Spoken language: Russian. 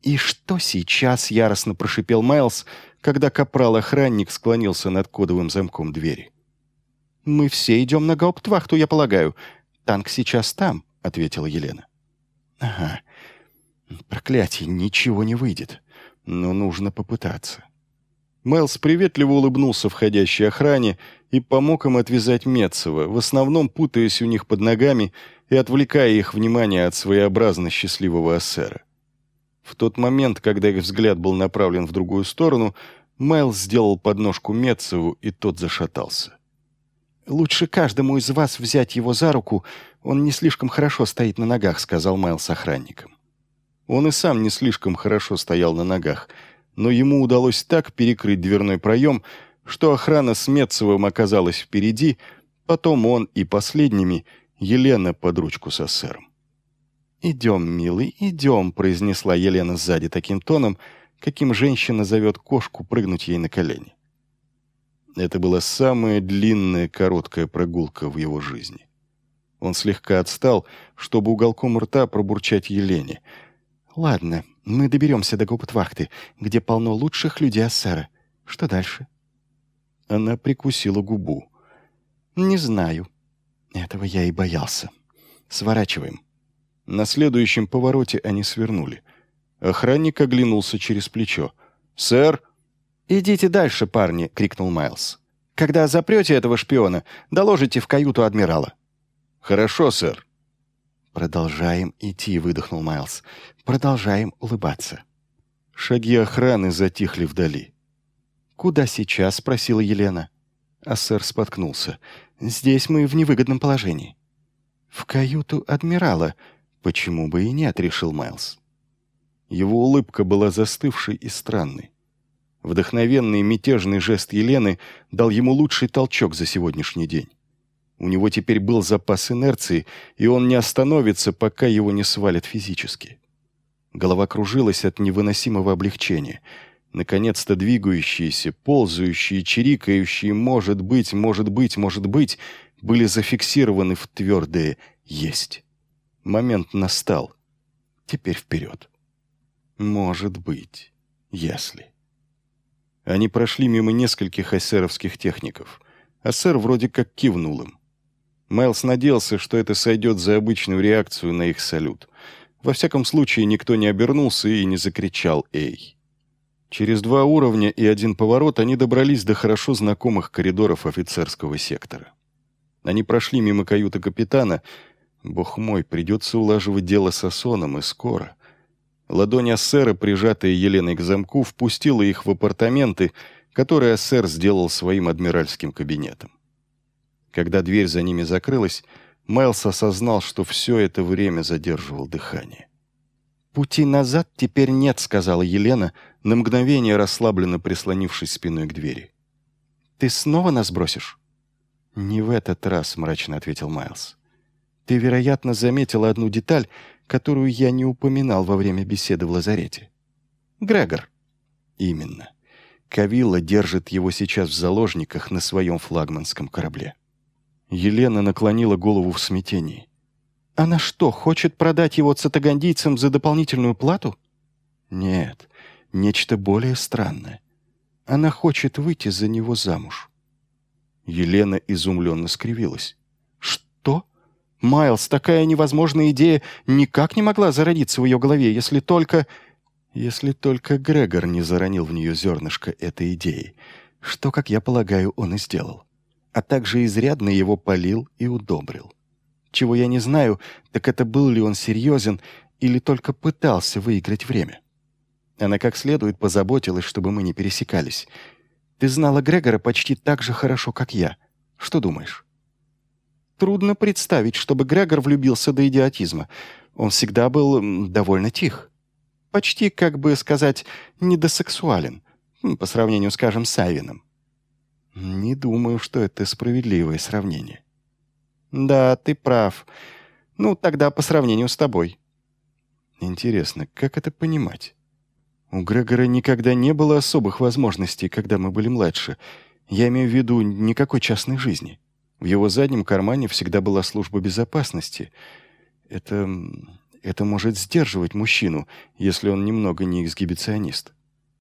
«И что сейчас?» — яростно прошипел Майлз, когда капрал-охранник склонился над кодовым замком двери. «Мы все идем на гауптвахту, я полагаю. Танк сейчас там», — ответила Елена. «Ага. Проклятие, ничего не выйдет. Но нужно попытаться». Майлз приветливо улыбнулся входящей охране и помог им отвязать Метцева, в основном путаясь у них под ногами и отвлекая их внимание от своеобразно счастливого эсера. В тот момент, когда их взгляд был направлен в другую сторону, Майлз сделал подножку Метцеву, и тот зашатался. «Лучше каждому из вас взять его за руку, он не слишком хорошо стоит на ногах», — сказал Майлз охранникам. Он и сам не слишком хорошо стоял на ногах, но ему удалось так перекрыть дверной проем, что охрана с Метцевым оказалась впереди, потом он и последними Елена под ручку с эсером. «Идем, милый, идем», — произнесла Елена сзади таким тоном, каким женщина зовет кошку прыгнуть ей на колени. Это была самая длинная короткая прогулка в его жизни. Он слегка отстал, чтобы уголком рта пробурчать Елене. «Ладно, мы доберемся до гауптвахты, где полно лучших людей эсера. Что дальше?» Она прикусила губу. «Не знаю. Этого я и боялся. Сворачиваем». На следующем повороте они свернули. Охранник оглянулся через плечо. «Сэр!» «Идите дальше, парни!» — крикнул Майлз. «Когда запрете этого шпиона, доложите в каюту адмирала». «Хорошо, сэр». «Продолжаем идти», — выдохнул Майлз. «Продолжаем улыбаться». Шаги охраны затихли вдали. «Куда сейчас?» — спросила Елена. А сэр споткнулся. «Здесь мы в невыгодном положении». «В каюту адмирала. Почему бы и нет?» — решил Майлз. Его улыбка была застывшей и странной. Вдохновенный мятежный жест Елены дал ему лучший толчок за сегодняшний день. У него теперь был запас инерции, и он не остановится, пока его не свалят физически. Голова кружилась от невыносимого облегчения. Наконец-то двигающиеся, ползающие, чирикающие «может быть», были зафиксированы в твердое «есть». Момент настал. Теперь вперед. Может быть, если... Они прошли мимо нескольких эсеровских техников. Эсер вроде как кивнул им. Майлз надеялся, что это сойдет за обычную реакцию на их салют. Во всяком случае, никто не обернулся и не закричал «Эй!». Через 2 уровня и 1 поворот они добрались до хорошо знакомых коридоров офицерского сектора. Они прошли мимо каюты капитана. Бог мой, придется улаживать дело с Асоном, и скоро. Ладонь эсера, прижатая Еленой к замку, впустила их в апартаменты, которые эсер сделал своим адмиральским кабинетом. Когда дверь за ними закрылась, Майлз осознал, что все это время задерживал дыхание. «Пути назад теперь нет», — сказала Елена, на мгновение расслабленно прислонившись спиной к двери. «Ты снова нас бросишь?» «Не в этот раз», — мрачно ответил Майлз. «Ты, вероятно, заметила одну деталь, которую я не упоминал во время беседы в лазарете. Грегор». «Именно. Кавилла держит его сейчас в заложниках на своем флагманском корабле». Елена наклонила голову в смятении. «Она что, хочет продать его цитагандийцам за дополнительную плату?» «Нет, нечто более странное. Она хочет выйти за него замуж». Елена изумленно скривилась. «Что? Майлз, такая невозможная идея никак не могла зародиться в ее голове, если только Грегор не заронил в нее зернышко этой идеи, что, как я полагаю, он и сделал, а также изрядно его полил и удобрил. Чего я не знаю, так это был ли он серьезен или только пытался выиграть время. Она как следует позаботилась, чтобы мы не пересекались. Ты знала Грегора почти так же хорошо, как я. Что думаешь?» «Трудно представить, чтобы Грегор влюбился до идиотизма. Он всегда был довольно тих. Почти, как бы сказать, недосексуален, по сравнению, скажем, с Айвином». «Не думаю, что это справедливое сравнение». «Да, ты прав. Ну, тогда по сравнению с тобой». «Интересно, как это понимать? У Грегора никогда не было особых возможностей, когда мы были младше. Я имею в виду никакой частной жизни. В его заднем кармане всегда была служба безопасности. Это Это может сдерживать мужчину, если он немного не эксгибиционист.